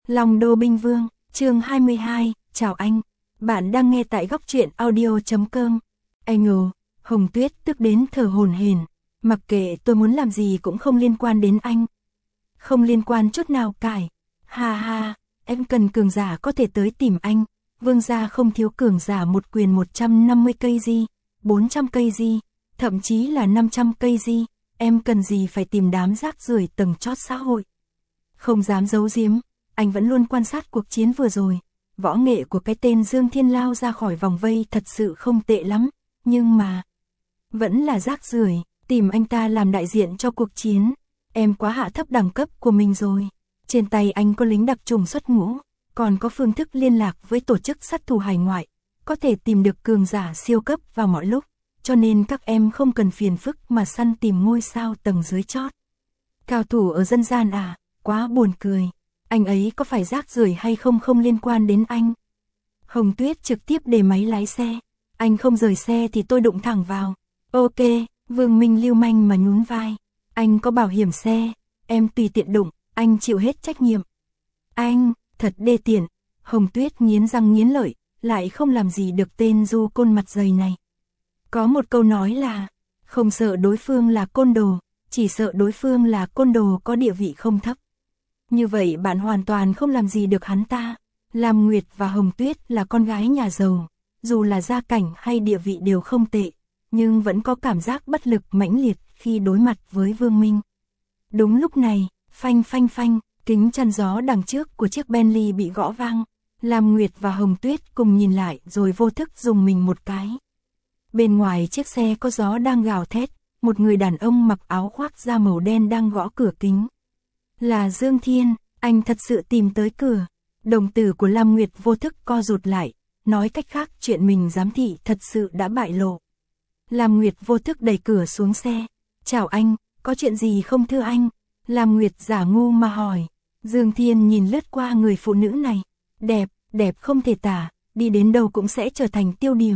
Long Đô Binh Vương, chương 22, chào anh. Bạn đang nghe tại góc truyện audio.com. Anh ngờ, Hồng Tuyết tức đến thở hổn hển. Mặc kệ tôi muốn làm gì cũng không liên quan đến anh. Không liên quan chút nào cải. Ha ha, em cần cường giả có thể tới tìm anh. Vương gia không thiếu cường giả một quyền 150 cây di, 400 cây di, thậm chí là 500 cây di. Em cần gì phải tìm đám rác rưởi tầng chót xã hội. Không dám giấu giếm, anh vẫn luôn quan sát cuộc chiến vừa rồi. Võ nghệ của cái tên Dương Thiên lao ra khỏi vòng vây thật sự không tệ lắm, nhưng mà vẫn là rác rưởi, tìm anh ta làm đại diện cho cuộc chiến. Em quá hạ thấp đẳng cấp của mình rồi. Trên tay anh có lính đặc trùng xuất ngũ, còn có phương thức liên lạc với tổ chức sát thủ hải ngoại, có thể tìm được cường giả siêu cấp vào mọi lúc, cho nên các em không cần phiền phức mà săn tìm ngôi sao tầng dưới chót. Cao thủ ở dân gian à, quá buồn cười. Anh ấy có phải rác rưởi hay không không liên quan đến anh. Hồng Tuyết trực tiếp để máy lái xe. Anh không rời xe thì tôi đụng thẳng vào. Ok, Vương Minh lưu manh mà nhún vai. Anh có bảo hiểm xe, em tùy tiện đụng, anh chịu hết trách nhiệm. Anh, thật đê tiện. Hồng Tuyết nghiến răng nghiến lợi, lại không làm gì được tên du côn mặt dày này. Có một câu nói là, không sợ đối phương là côn đồ, chỉ sợ đối phương là côn đồ có địa vị không thấp. Như vậy bạn hoàn toàn không làm gì được hắn ta. Lam Nguyệt và Hồng Tuyết là con gái nhà giàu, dù là gia cảnh hay địa vị đều không tệ, nhưng vẫn có cảm giác bất lực mãnh liệt khi đối mặt với Vương Minh. Đúng lúc này, phanh phanh phanh, kính chắn gió đằng trước của chiếc Bentley bị gõ vang. Lam Nguyệt và Hồng Tuyết cùng nhìn lại rồi vô thức dùng mình một cái. Bên ngoài chiếc xe có gió đang gào thét, một người đàn ông mặc áo khoác da màu đen đang gõ cửa kính. Là Dương Thiên, anh thật sự tìm tới cửa. Đồng tử của Lam Nguyệt vô thức co rụt lại, nói cách khác chuyện mình giám thị thật sự đã bại lộ. Lam Nguyệt vô thức đẩy cửa xuống xe. Chào anh, có chuyện gì không thưa anh? Lam Nguyệt giả ngu mà hỏi. Dương Thiên nhìn lướt qua người phụ nữ này. Đẹp, đẹp không thể tả, đi đến đâu cũng sẽ trở thành tiêu điểm.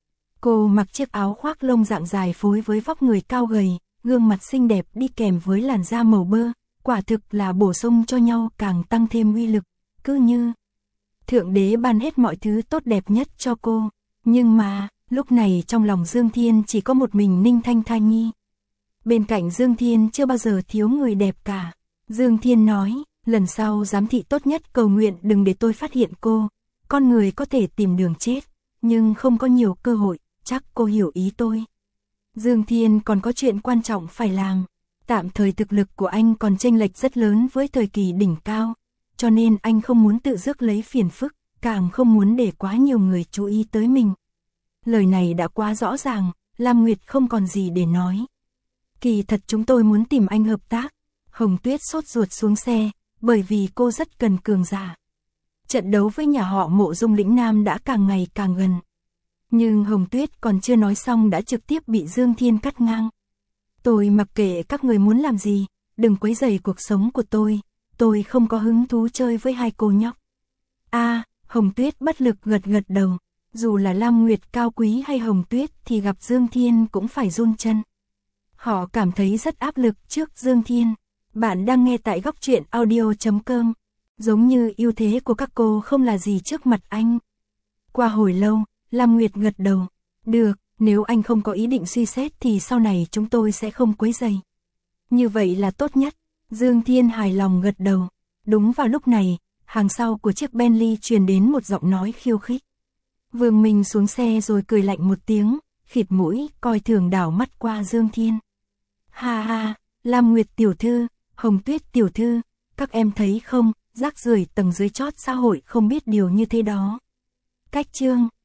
Cô mặc chiếc áo khoác lông dạng dài phối với vóc người cao gầy, gương mặt xinh đẹp đi kèm với làn da màu bơ. Quả thực là bổ sung cho nhau càng tăng thêm uy lực, cứ như Thượng Đế ban hết mọi thứ tốt đẹp nhất cho cô. Nhưng mà, lúc này trong lòng Dương Thiên chỉ có một mình Ninh Thanh Thai Nhi. Bên cạnh Dương Thiên chưa bao giờ thiếu người đẹp cả. Dương Thiên nói, lần sau giám thị tốt nhất cầu nguyện đừng để tôi phát hiện cô. Con người có thể tìm đường chết, nhưng không có nhiều cơ hội, chắc cô hiểu ý tôi. Dương Thiên còn có chuyện quan trọng phải làm. Tạm thời thực lực của anh còn chênh lệch rất lớn với thời kỳ đỉnh cao, cho nên anh không muốn tự rước lấy phiền phức, càng không muốn để quá nhiều người chú ý tới mình. Lời này đã quá rõ ràng, Lam Nguyệt không còn gì để nói. Kỳ thật chúng tôi muốn tìm anh hợp tác. Hồng Tuyết sốt ruột xuống xe, bởi vì cô rất cần cường giả. Trận đấu với nhà họ Mộ Dung Lĩnh Nam đã càng ngày càng gần. Nhưng Hồng Tuyết còn chưa nói xong đã trực tiếp bị Dương Thiên cắt ngang. Tôi mặc kệ các người muốn làm gì, đừng quấy rầy cuộc sống của tôi không có hứng thú chơi với hai cô nhóc. Hồng Tuyết bất lực gật gật đầu, dù là Lam Nguyệt cao quý hay Hồng Tuyết thì gặp Dương Thiên cũng phải run chân. Họ cảm thấy rất áp lực trước Dương Thiên. Bạn đang nghe tại góc truyện audio.com, giống như ưu thế của các cô không là gì trước mặt anh. Qua hồi lâu, Lam Nguyệt gật đầu, được. Nếu anh không có ý định suy xét thì sau này chúng tôi sẽ không quấy rầy. Như vậy là tốt nhất. Dương Thiên hài lòng gật đầu. Đúng vào lúc này, hàng sau của chiếc Bentley truyền đến một giọng nói khiêu khích. Vương Minh xuống xe rồi cười lạnh một tiếng, khịt mũi, coi thường đảo mắt qua Dương Thiên. Ha ha, Lam Nguyệt tiểu thư, Hồng Tuyết tiểu thư, các em thấy không, rác rưởi tầng dưới chót xã hội không biết điều như thế đó. Cách chương